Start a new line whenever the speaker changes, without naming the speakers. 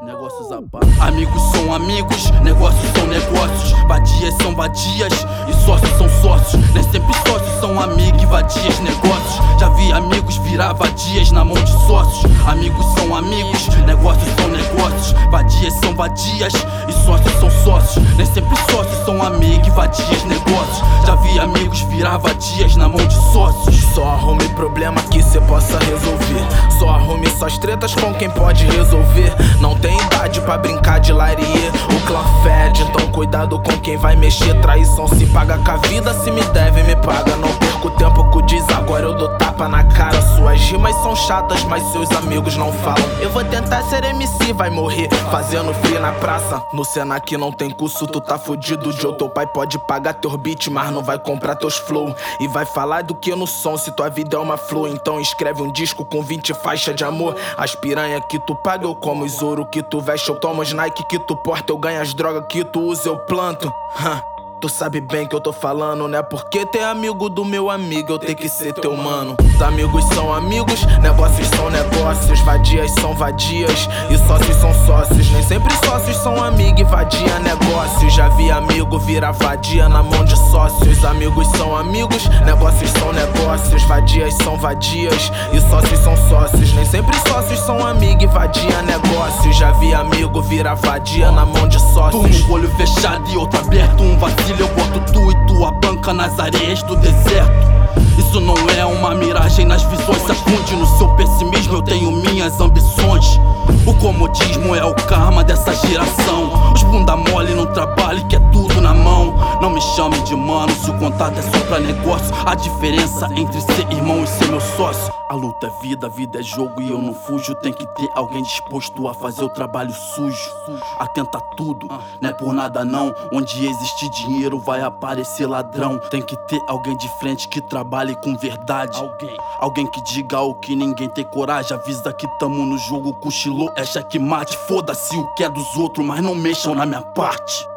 negócios à parte. Amigos são amigos, negócios são negócios. Vadias são vadias e sócios são sócios. Nem sempre sócios são amigos e vadias negócios. Já vi amigos virar vadias na mão de sócios. Amigos são amigos, negócios são negócios. Vadias são vadias e sócios são sócios. Nem sempre sócios são amigos e vadias negócios. Já vi amigos virar vadias na mão de sócios.
Só arrume problema que cê possa resolver. Só arrume suas tretas com quem pode resolver. Não tem idade pra brincar de larie. O clã fede, então cuidado com quem vai mexer. Traição se paga com a vida, se me deve me paga. Não perco tempo com diz, agora eu dou tapa na cara. Suas rimas são chatas, mas seus amigos não falam. Eu vou tentar ser MC, vai morrer fazendo free na praça. No Senac não tem curso, tu tá fudido. Joe, teu pai pode pagar teus beats, mas não vai comprar teus flow. E vai falar do que no som, se tua vida é uma flor. Então escreve um disco com 20 faixas de amor. As piranha que tu paga, eu como os ouro que tu veste. Eu tomo os Nike que tu porta, eu ganho as drogas que tu usa, eu planto. Tu sabe bem que eu tô falando, né? Porque ter amigo do meu amigo, eu tenho que ser teu mano. Os amigos são amigos, negócios são negócios. Vadias são vadias e sócios são sócios. Nem sempre sócios são amigos e vadia negócios. Já vi amigo virar vadia na mão de sócios. Amigos são amigos, negócios são negócios. Vadias são vadias e sócios são sócios. Nem sempre sócios são amigos e vadia negócios. Já vi amigo virar vadia na mão de sócios.
Um olho fechado e outro aberto, um vacilo. Eu boto tu e tua banca nas areias do deserto. Isso não é uma miragem nas visões. Se afunde no seu pessimismo, eu tenho minhas ambições. O comodismo é o karma dessa geração. Os bunda mole não trabalham, que é tudo na mão. Não me chame de mano se o contato é só pra negócio. A diferença entre ser irmão e ser meu sócio. A luta é vida, a vida é jogo e eu não fujo. Tem que ter alguém disposto a fazer o trabalho sujo. Atenta a tudo, não é por nada não. Onde existir dinheiro vai aparecer ladrão. Tem que ter alguém de frente que trabalhe com verdade. Alguém que diga o que ninguém tem coragem. Avisa que tamo no jogo, cochilou, é checkmate. Foda-se o que é dos outros, mas não mexam na minha parte.